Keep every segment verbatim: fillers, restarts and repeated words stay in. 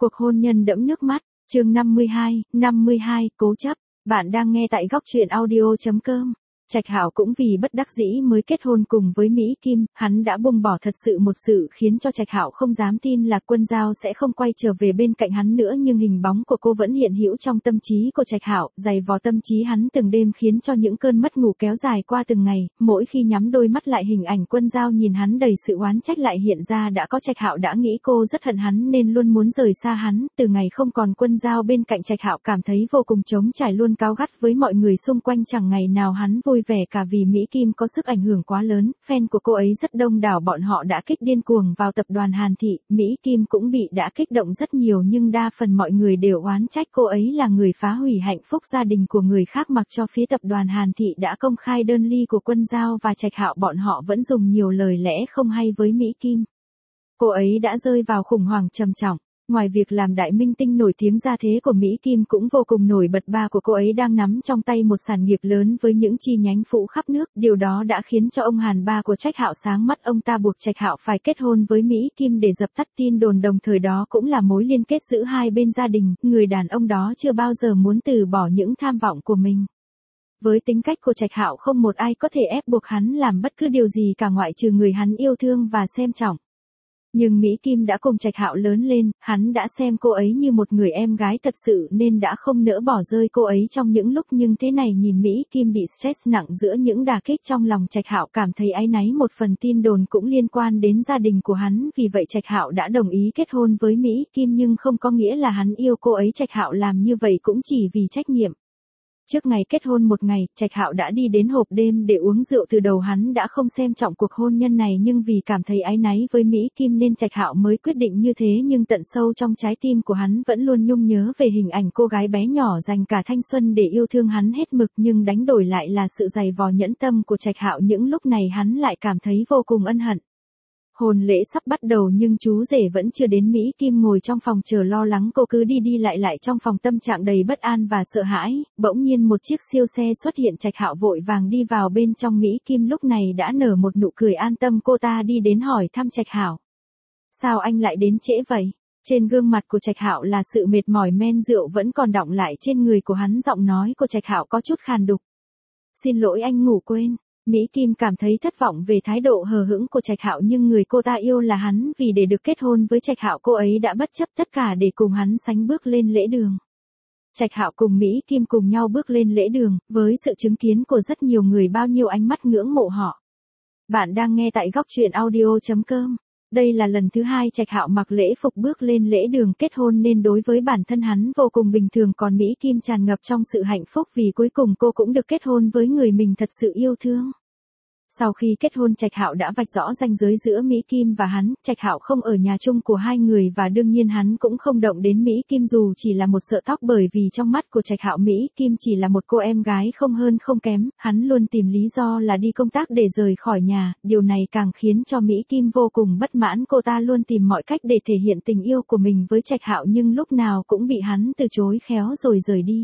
Cuộc hôn nhân đẫm nước mắt, chương năm mươi hai, năm mươi hai, cố chấp. Bạn đang nghe tại góc truyện audio chấm com. Trạch Hạo cũng vì bất đắc dĩ mới kết hôn cùng với Mỹ Kim, hắn đã buông bỏ thật sự một sự khiến cho Trạch Hạo không dám tin là Quân Giao sẽ không quay trở về bên cạnh hắn nữa, nhưng hình bóng của cô vẫn hiện hữu trong tâm trí của Trạch Hạo, dày vò tâm trí hắn từng đêm khiến cho những cơn mất ngủ kéo dài qua từng ngày, mỗi khi nhắm đôi mắt lại hình ảnh Quân Giao nhìn hắn đầy sự oán trách lại hiện ra đã có. Trạch Hạo đã nghĩ cô rất hận hắn nên luôn muốn rời xa hắn, từ ngày không còn Quân Giao bên cạnh Trạch Hạo cảm thấy vô cùng trống trải, luôn cáu gắt với mọi người xung quanh, chẳng ngày nào hắn vui vẻ cả vì Mỹ Kim có sức ảnh hưởng quá lớn, fan của cô ấy rất đông đảo, bọn họ đã kích điên cuồng vào tập đoàn Hàn Thị, Mỹ Kim cũng bị đã kích động rất nhiều nhưng đa phần mọi người đều oán trách cô ấy là người phá hủy hạnh phúc gia đình của người khác, mặc cho phía tập đoàn Hàn Thị đã công khai đơn ly của Quân Giao và Trạch Hạo, bọn họ vẫn dùng nhiều lời lẽ không hay với Mỹ Kim. Cô ấy đã rơi vào khủng hoảng trầm trọng. Ngoài việc làm đại minh tinh nổi tiếng, gia thế của Mỹ Kim cũng vô cùng nổi bật, ba của cô ấy đang nắm trong tay một sản nghiệp lớn với những chi nhánh phụ khắp nước, điều đó đã khiến cho ông Hàn, ba của Trạch Hạo, sáng mắt, ông ta buộc Trạch Hạo phải kết hôn với Mỹ Kim để dập tắt tin đồn, đồng thời đó cũng là mối liên kết giữa hai bên gia đình, người đàn ông đó chưa bao giờ muốn từ bỏ những tham vọng của mình. Với tính cách của Trạch Hạo, không một ai có thể ép buộc hắn làm bất cứ điều gì cả ngoại trừ người hắn yêu thương và xem trọng. Nhưng Mỹ Kim đã cùng Trạch Hạo lớn lên, hắn đã xem cô ấy như một người em gái thật sự nên đã không nỡ bỏ rơi cô ấy trong những lúc nhưng thế này. Nhìn Mỹ Kim bị stress nặng giữa những đả kích trong lòng, Trạch Hạo cảm thấy áy náy, một phần tin đồn cũng liên quan đến gia đình của hắn, vì vậy Trạch Hạo đã đồng ý kết hôn với Mỹ Kim, nhưng không có nghĩa là hắn yêu cô ấy. Trạch Hạo làm như vậy cũng chỉ vì trách nhiệm. Trước ngày kết hôn một ngày, Trạch Hạo đã đi đến hộp đêm để uống rượu, từ đầu hắn đã không xem trọng cuộc hôn nhân này nhưng vì cảm thấy áy náy với Mỹ Kim nên Trạch Hạo mới quyết định như thế, nhưng tận sâu trong trái tim của hắn vẫn luôn nhung nhớ về hình ảnh cô gái bé nhỏ dành cả thanh xuân để yêu thương hắn hết mực, nhưng đánh đổi lại là sự dày vò nhẫn tâm của Trạch Hạo. Những lúc này hắn lại cảm thấy vô cùng ân hận. Hôn lễ sắp bắt đầu nhưng chú rể vẫn chưa đến. Mỹ Kim ngồi trong phòng chờ lo lắng, cô cứ đi đi lại lại trong phòng, tâm trạng đầy bất an và sợ hãi. Bỗng nhiên một chiếc siêu xe xuất hiện, Trạch Hạo vội vàng đi vào bên trong. Mỹ Kim lúc này đã nở một nụ cười an tâm, cô ta đi đến hỏi thăm Trạch Hạo. Sao anh lại đến trễ vậy? Trên gương mặt của Trạch Hạo là sự mệt mỏi, men rượu vẫn còn đọng lại trên người của hắn, giọng nói của Trạch Hạo có chút khàn đục. Xin lỗi, anh ngủ quên. Mỹ Kim cảm thấy thất vọng về thái độ hờ hững của Trạch Hạo, nhưng người cô ta yêu là hắn, vì để được kết hôn với Trạch Hạo cô ấy đã bất chấp tất cả để cùng hắn sánh bước lên lễ đường. Trạch Hạo cùng Mỹ Kim cùng nhau bước lên lễ đường, với sự chứng kiến của rất nhiều người, bao nhiêu ánh mắt ngưỡng mộ họ. Bạn đang nghe tại góc truyện audio chấm com. Đây là lần thứ hai Trạch Hạo mặc lễ phục bước lên lễ đường kết hôn nên đối với bản thân hắn vô cùng bình thường, còn Mỹ Kim tràn ngập trong sự hạnh phúc vì cuối cùng cô cũng được kết hôn với người mình thật sự yêu thương. Sau khi kết hôn, Trạch Hạo đã vạch rõ ranh giới giữa Mỹ Kim và hắn. Trạch Hạo không ở nhà chung của hai người và đương nhiên hắn cũng không động đến Mỹ Kim dù chỉ là một sợi tóc, bởi vì trong mắt của Trạch Hạo Mỹ Kim chỉ là một cô em gái không hơn không kém. Hắn luôn tìm lý do là đi công tác để rời khỏi nhà, điều này càng khiến cho Mỹ Kim vô cùng bất mãn. Cô ta luôn tìm mọi cách để thể hiện tình yêu của mình với Trạch Hạo nhưng lúc nào cũng bị hắn từ chối khéo rồi rời đi.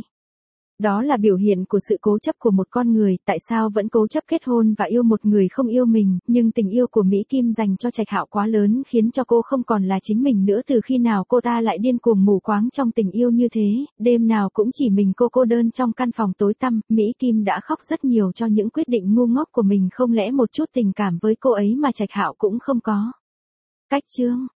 Đó là biểu hiện của sự cố chấp của một con người, tại sao vẫn cố chấp kết hôn và yêu một người không yêu mình, nhưng tình yêu của Mỹ Kim dành cho Trạch Hạo quá lớn khiến cho cô không còn là chính mình nữa. Từ khi nào cô ta lại điên cuồng mù quáng trong tình yêu như thế, đêm nào cũng chỉ mình cô cô đơn trong căn phòng tối tăm. Mỹ Kim đã khóc rất nhiều cho những quyết định ngu ngốc của mình, không lẽ một chút tình cảm với cô ấy mà Trạch Hạo cũng không có. Cách chương